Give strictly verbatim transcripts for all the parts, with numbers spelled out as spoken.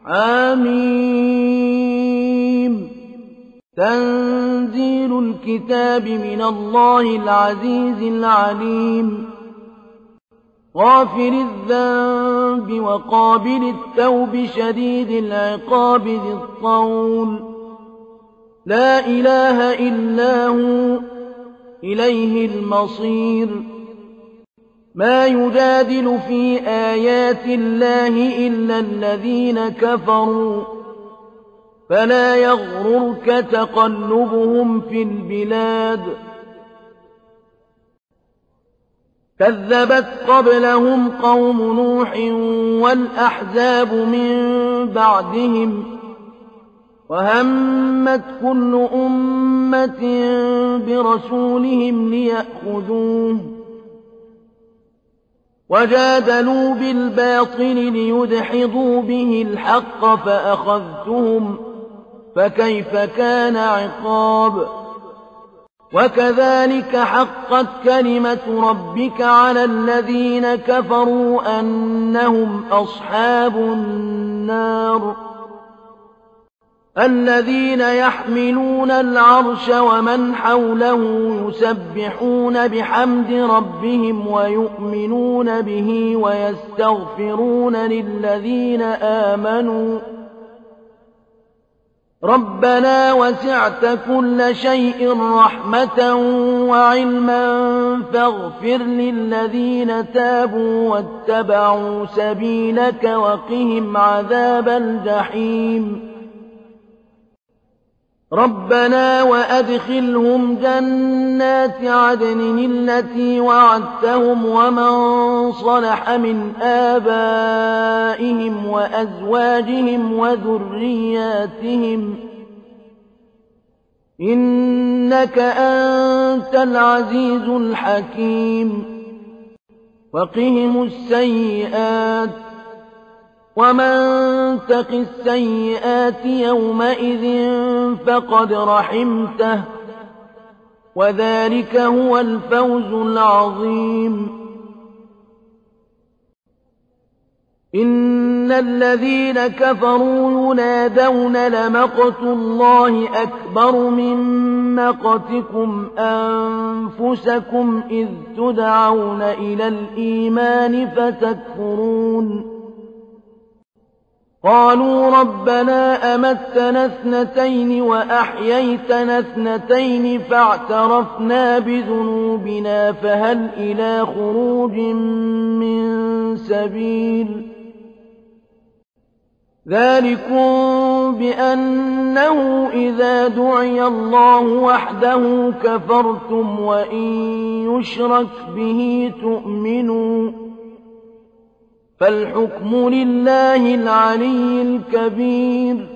حميم تنزيل الكتاب من الله العزيز العليم غافر الذنب وقابل التوب شديد العقاب ذي الطول لا إله إلا هو إليه المصير ما يجادل في آيات الله إلا الذين كفروا فلا يغررك تقلبهم في البلاد كذبت قبلهم قوم نوح والأحزاب من بعدهم وهمت كل أمة برسولهم ليأخذوه وجادلوا بالباطل ليدحضوا به الحق فأخذتهم فكيف كان عقاب وكذلك حقت كلمة ربك على الذين كفروا أنهم أصحاب النار الذين يحملون العرش ومن حوله يسبحون بحمد ربهم ويؤمنون به ويستغفرون للذين آمنوا ربنا وسعت كل شيء رحمة وعلما فاغفر للذين تابوا واتبعوا سبيلك وقهم عذاب الجحيم ربنا وأدخلهم جنات عدن التي وعدتهم ومن صلح من آبائهم وأزواجهم وذرياتهم إنك أنت العزيز الحكيم وقهم السيئات ومن تق السيئات يومئذ فقد رحمته وذلك هو الفوز العظيم إن الذين كفروا ينادون لمقت الله أكبر من مقتكم أنفسكم إذ تدعون إلى الإيمان فتكفرون قالوا ربنا أمتنا اثنتين وأحييتنا اثنتين فاعترفنا بذنوبنا فهل إلى خروج من سبيل ذلكم بأنه إذا دعي الله وحده كفرتم وإن يشرك به تؤمنوا فالحكم لله العلي الكبير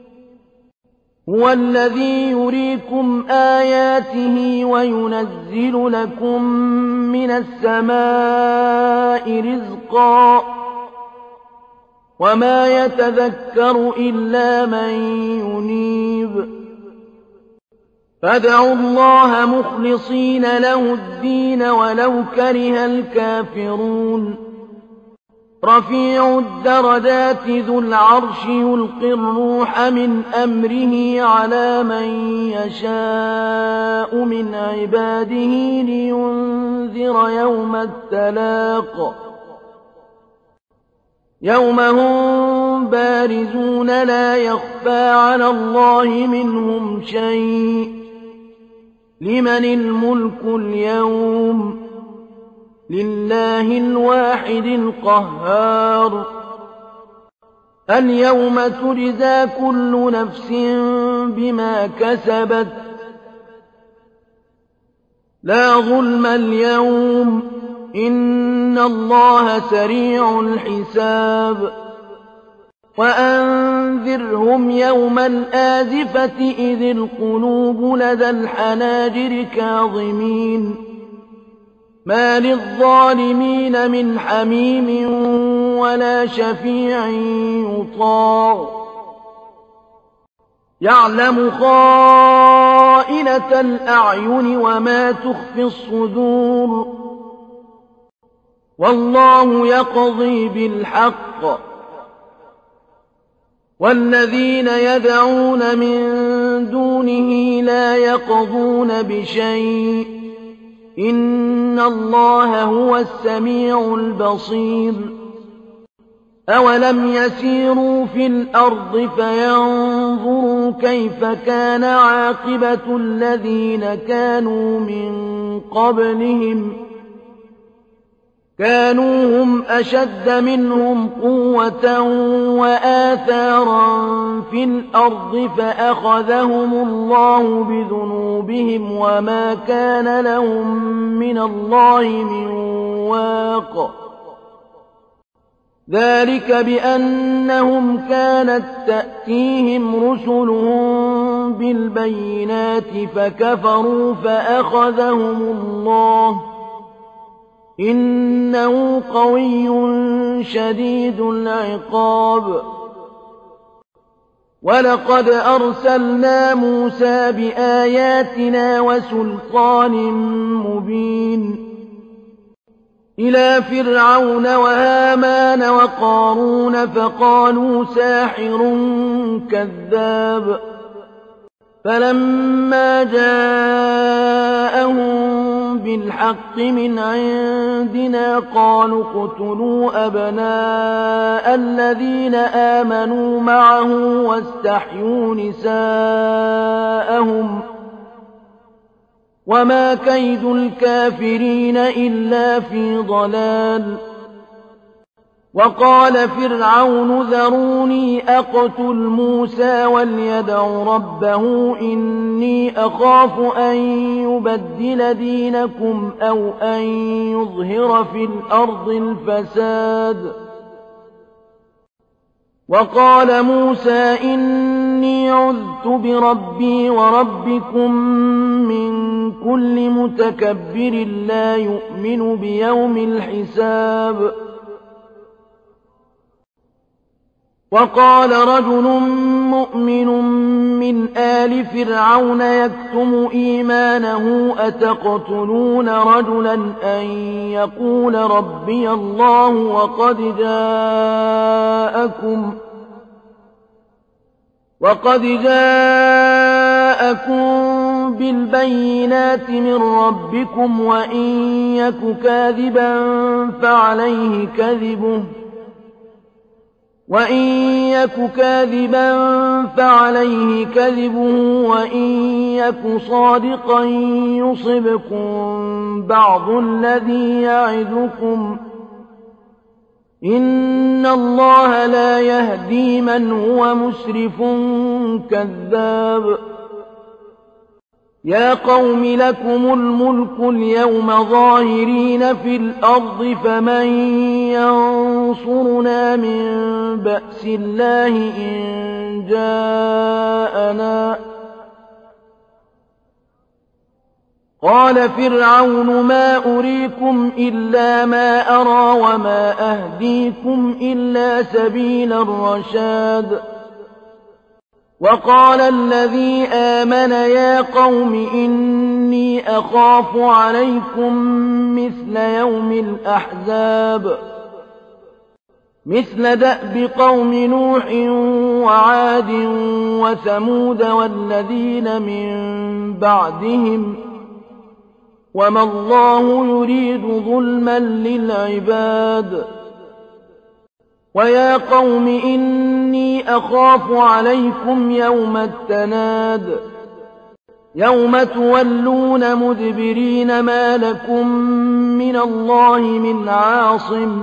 هو الذي يريكم آياته وينزل لكم من السماء رزقا وما يتذكر إلا من ينيب فادعوا الله مخلصين له الدين ولو كره الكافرون رفيع الدرجات ذو العرش يلقي الروح من أمره على من يشاء من عباده لينذر يوم التلاق يوم هم بارزون لا يخفى على الله منهم شيء لمن الملك اليوم لله الواحد القهار اليوم تجزى كل نفس بما كسبت لا ظلم اليوم إن الله سريع الحساب وأنذرهم يوم الآزفة إذ القلوب لدى الحناجر كاظمين ما للظالمين من حميم ولا شفيع يطاع يعلم خائنة الأعين وما تخفي الصدور والله يقضي بالحق والذين يدعون من دونه لا يقضون بشيء إن الله هو السميع البصير أولم يسيروا في الأرض فينظروا كيف كان عاقبة الذين كانوا من قبلهم كانوا هم أشد منهم قوة وآثارا في الأرض فأخذهم الله بذنوبهم وما كان لهم من الله من واق ذلك بأنهم كانت تأتيهم رسلهم بالبينات فكفروا فأخذهم الله إنه قوي شديد العقاب ولقد أرسلنا موسى بآياتنا وسلطان مبين إلى فرعون وهامان وقارون فقالوا ساحر كذاب فلما جاءهم بالحق من عندنا قالوا اقتلوا أبناء الذين آمنوا معه واستحيوا نساءهم وما كيد الكافرين إلا في ضلال وقال فرعون ذروني أقتل موسى وليدع ربه إني أخاف أن يبدل دينكم أو أن يظهر في الأرض الفساد وقال موسى إني عذت بربي وربكم من كل متكبر لا يؤمن بيوم الحساب وقال رجل مؤمن من آل فرعون يكتم إيمانه أتقتلون رجلا أن يقول ربي الله وقد جاءكم وقد جاءكم بالبينات من ربكم وإن يك كاذبا فعليه كذبه وإن يك كاذبا فعليه كذبه وإن يك صادقا يصبكم بعض الذي يعدكم إن الله لا يهدي من هو مسرف كذاب يا قوم لكم الملك اليوم ظاهرين في الأرض فمن ينصرنا من بأس الله إن جاءنا قال فرعون ما أريكم إلا ما أرى وما أهديكم إلا سبيل الرشاد وقال الذي آمن يا قوم إني أخاف عليكم مثل يوم الأحزاب مثل دأب قوم نوح وعاد وثمود والذين من بعدهم وما الله يريد ظلما للعباد ويا قوم إني أخاف عليكم يوم التناد يوم تولون مدبرين ما لكم من الله من عاصم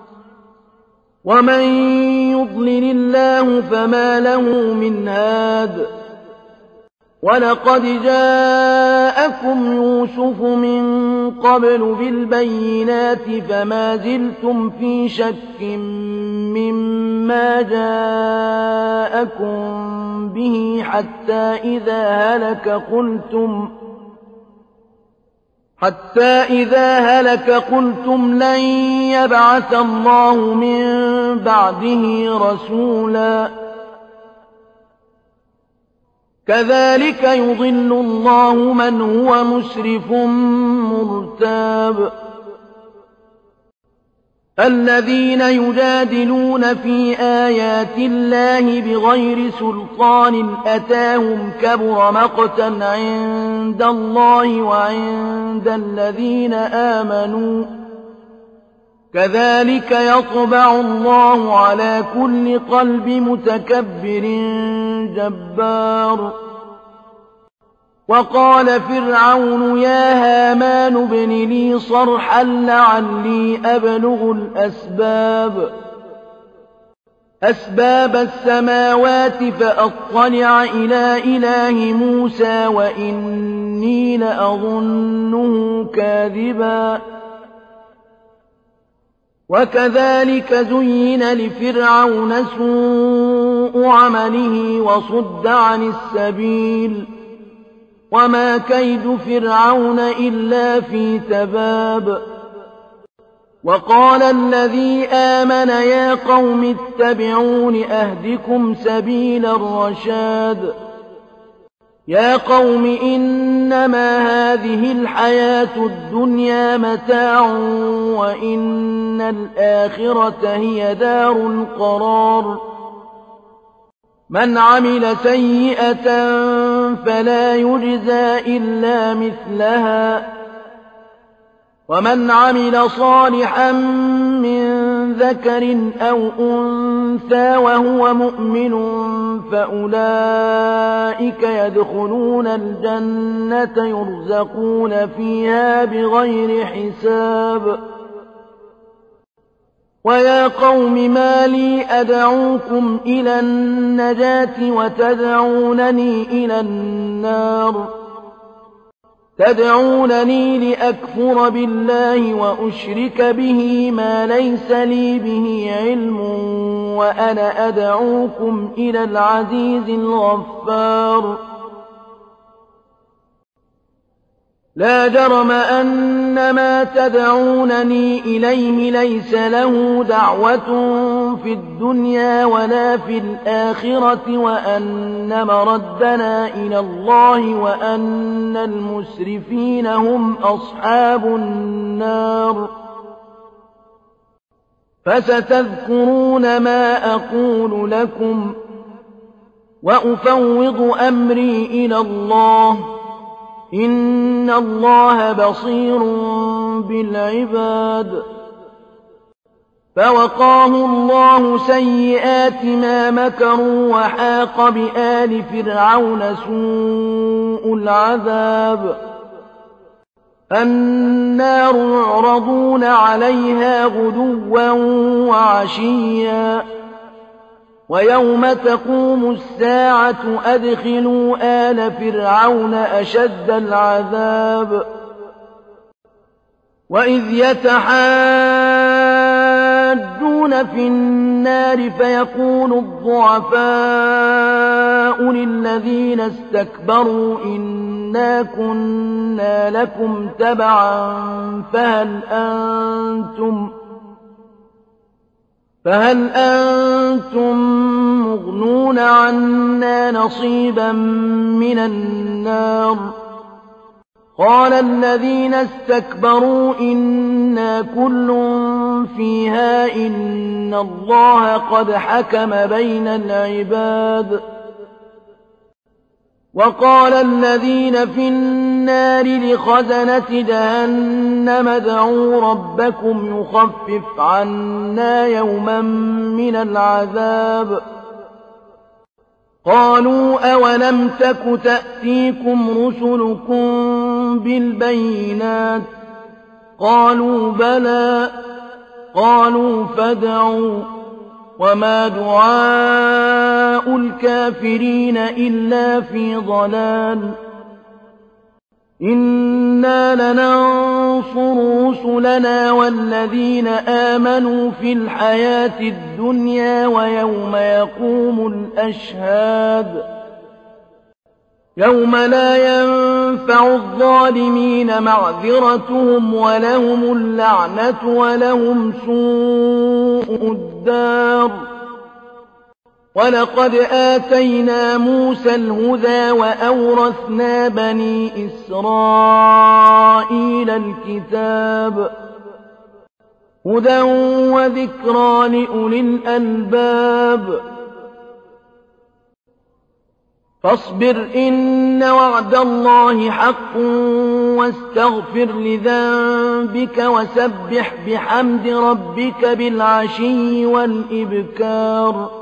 ومن يضلل الله فما له من هاد ولقد جاءكم يوسف من قبل بالبينات فما زلتم في شك مما جاءكم به حتى إذا هلك قلتم حتى إذا هلك قلتم لن يبعث الله من بعده رسولا كذلك يضل الله من هو مسرف مرتاب الذين يجادلون في آيات الله بغير سلطان أتاهم كبر مقتا عند الله وعند الذين آمنوا كذلك يطبع الله على كل قلب متكبر جبار. وقال فرعون يا هامان ابن لي صرحا لعلي أبلغ الأسباب أسباب السماوات فأطلع إلى إله موسى وإني لأظنه كاذبا. وكذلك زين لفرعون سوء عمله وصد عن السبيل وما كيد فرعون إلا في تباب. وقال الذي آمن يا قوم اتبعون أهدكم سبيل الرشاد. يا قوم إنما هذه الحياة الدنيا متاع وإن الآخرة هي دار القرار. من عمل سيئة فلا يجزى إلا مثلها ومن عمل صالحا من ذكر أو أنثى وهو مؤمن فأولئك يدخلون الجنة يرزقون فيها بغير حساب. ويا قوم ما لي أدعوكم إلى النجاة وتدعونني إلى النار تدعونني لأكفر بالله وأشرك به ما ليس لي به علم وأنا أدعوكم إلى العزيز الغفار. لا جرم أن ما تدعونني إليه ليس له دعوة في الدنيا ولا في الآخرة وأن مردنا إلى الله وأن المسرفين هم أصحاب النار. فستذكرون ما أقول لكم وأفوض أمري إلى الله إن الله بصير بالعباد. فوقاه الله سيئات ما مكروا وحاق بآل فرعون سوء العذاب. النار يعرضون عليها غدوا وعشيا ويوم تقوم الساعة أدخلوا آل فرعون أشد العذاب. وإذ يتحاجون في النار فيقول الضعفاء للذين استكبروا إنا كنا لكم تبعا فهل أنتم فهل أنتم مغنون عنا نصيبا من النار. قال الذين استكبروا إنا كل فيها إن الله قد حكم بين العباد. وقال الذين في النار لخزنة جهنم ادعوا ربكم يخفف عنا يوما من العذاب. قالوا أولم تك تأتيكم رسلكم بالبينات قالوا بلى قالوا فادعوا وما دعاء الكافرين إلا في ضلال. إنا لننصر رسلنا والذين آمنوا في الحياة الدنيا ويوم يقوم الأشهاد. يوم لا ينفع الظالمين معذرتهم ولهم اللعنة ولهم سوء الدار. ولقد آتينا موسى الهدى وأورثنا بني إسرائيل الكتاب. هدى وذكرى لأولي الألباب فاصبر إن وعد الله حق واستغفر لذنبك وسبح بحمد ربك بالعشي والإبكار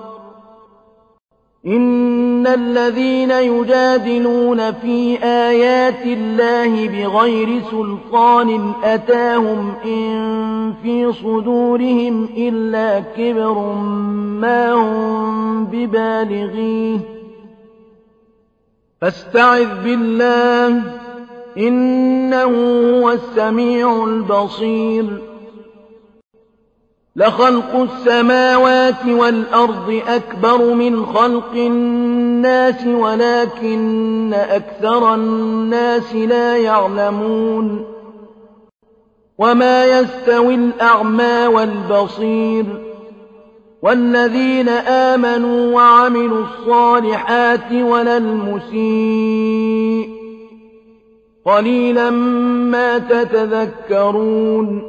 إن الذين يجادلون في آيات الله بغير سلطان أتاهم إن في صدورهم إلا كبر ما هم ببالغيه فاستعذ بالله إنه هو السميع البصير لخلق السماوات والأرض أكبر من خلق الناس ولكن أكثر الناس لا يعلمون وما يستوي الأعمى والبصير والذين آمنوا وعملوا الصالحات ولا المسيء قليلا ما تتذكرون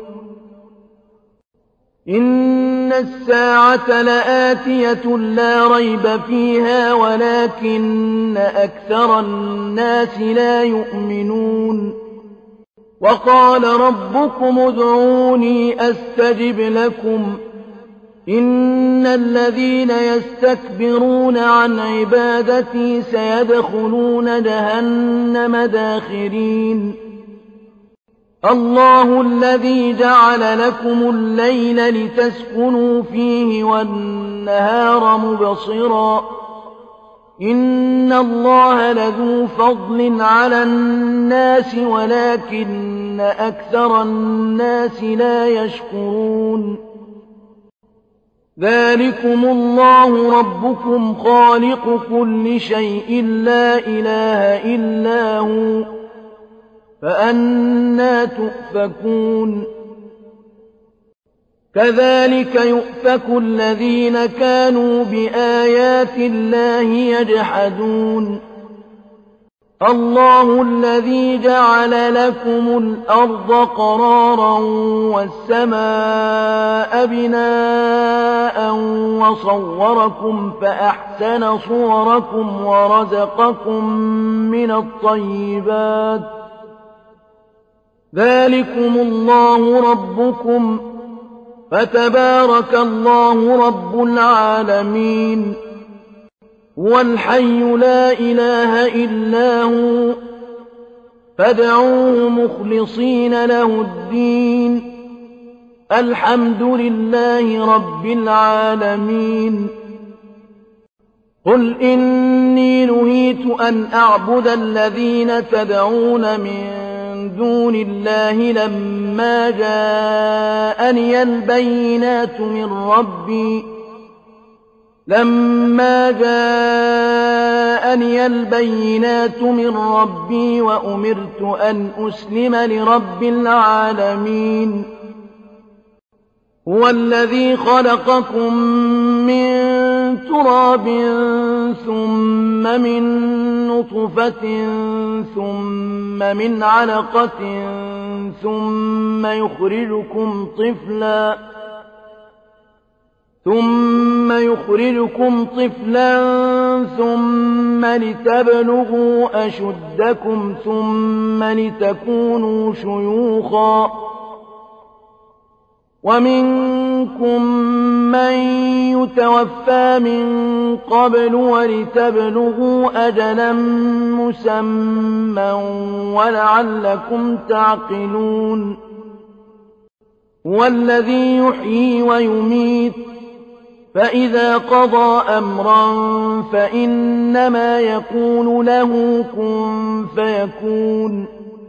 إن الساعة لآتية لا ريب فيها ولكن أكثر الناس لا يؤمنون وقال ربكم ادعوني أستجب لكم إن الذين يستكبرون عن عبادتي سيدخلون جهنم داخرين الله الذي جعل لكم الليل لتسكنوا فيه والنهار مبصرا إن الله لذو فضل على الناس ولكن أكثر الناس لا يشكرون ذلكم الله ربكم خالق كل شيء لا إله إلا هو فأنى تؤفكون كذلك يؤفك الذين كانوا بآيات الله يجحدون الله الذي جعل لكم الأرض قرارا والسماء بناء وصوركم فأحسن صوركم ورزقكم من الطيبات ذلكم الله ربكم فتبارك الله رب العالمين هو الحي لا إله إلا هو فادعوه مخلصين له الدين الحمد لله رب العالمين قل إني نهيت أن أعبد الذين تدعون من دون الله لما جاءني البينات من ربي لما جاءني البينات من ربي وأمرت أن أسلم لرب العالمين هو الذي خلقكم من تراب ثم من نطفة ثم من علقة ثم يخرجكم طفلا ثم يخرجكم طفلا ثم لتبلغوا أشدكم ثم لتكونوا شيوخا ومنكم من يتوفى من قبل ولتبلغوا أجلا مسمى ولعلكم تعقلون هو الذي يحيي ويميت فإذا قضى أمرا فإنما يقول له كن فيكون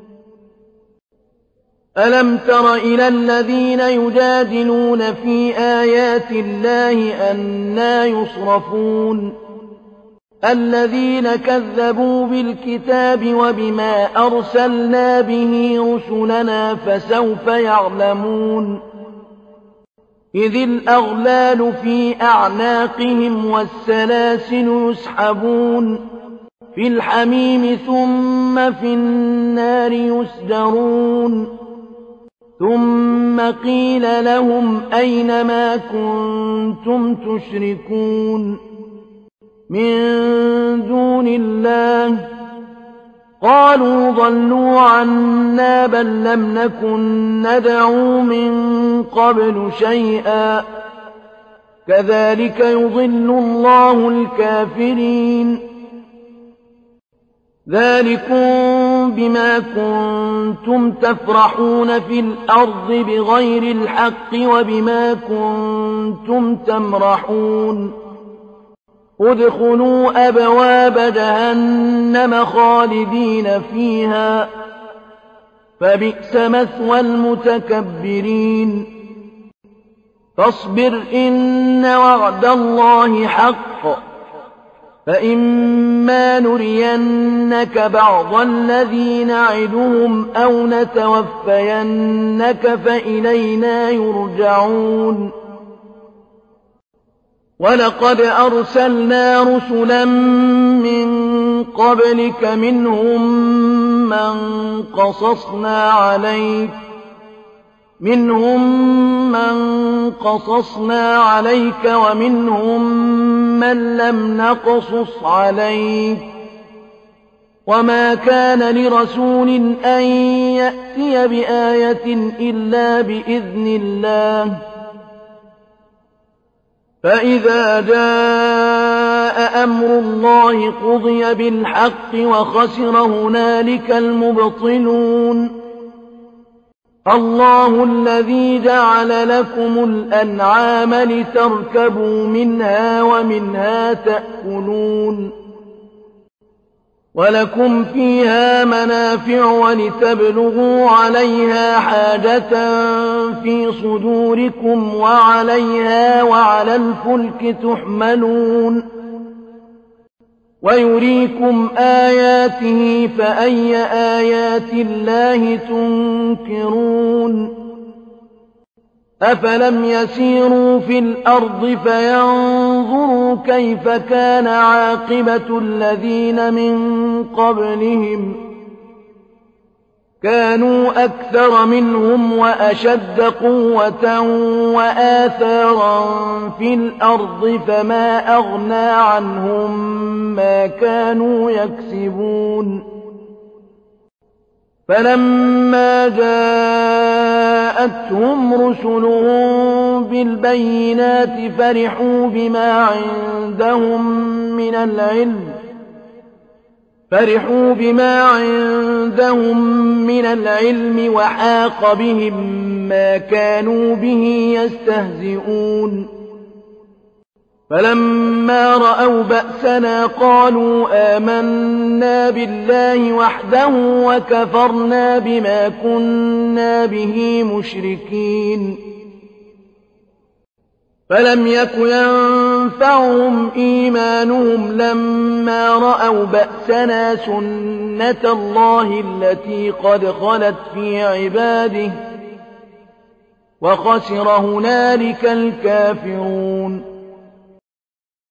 ألم تر إلى الذين يجادلون في آيات الله أنى يصرفون الذين كذبوا بالكتاب وبما أرسلنا به رسلنا فسوف يعلمون إذ الأغلال في أعناقهم والسلاسل يسحبون في الحميم ثم في النار يسجرون ثم قيل لهم أين ما كنتم تشركون من دون الله قالوا ضلوا عنا بل لم نكن ندعو من قبل شيئا كذلك يضل الله الكافرين ذلكم بما كنتم تفرحون في الأرض بغير الحق وبما كنتم تمرحون ادخلوا أبواب جهنم خالدين فيها فبئس مثوى المتكبرين فاصبر إن وعد الله حق فإما نرينك بعض الذي نعدهم أو نتوفينك فإلينا يرجعون ولقد أرسلنا رسلا من قبلك منهم من قصصنا عليك منهم من قصصنا عليك ومنهم من لم نقصص عليك وما كان لرسول أن يأتي بآية إلا بإذن الله فإذا جاء أمر الله قضي بالحق وخسر هنالك المبطلون الله الذي جعل لكم الأنعام لتركبوا منها ومنها تأكلون ولكم فيها منافع ولتبلغوا عليها حاجة في صدوركم وعليها وعلى الفلك تحملون ويريكم آياته فأي آيات الله تنكرون أفلم يسيروا في الأرض فينظروا كيف كان عاقبة الذين من قبلهم كانوا أكثر منهم وأشد قوة وآثارا في الأرض فما أغنى عنهم ما كانوا يكسبون فلما جاءتهم رسلهم بالبينات فرحوا بما عندهم من العلم فرحوا بما عندهم من العلم وحاق بهم ما كانوا به يستهزئون فلما رأوا بأسنا قالوا آمنا بالله وحده وكفرنا بما كنا به مشركين فلم يك ينفعهم إيمانهم لما رأوا بأسنا سنة الله التي قد خلت في عباده وخسر هنالك الكافرون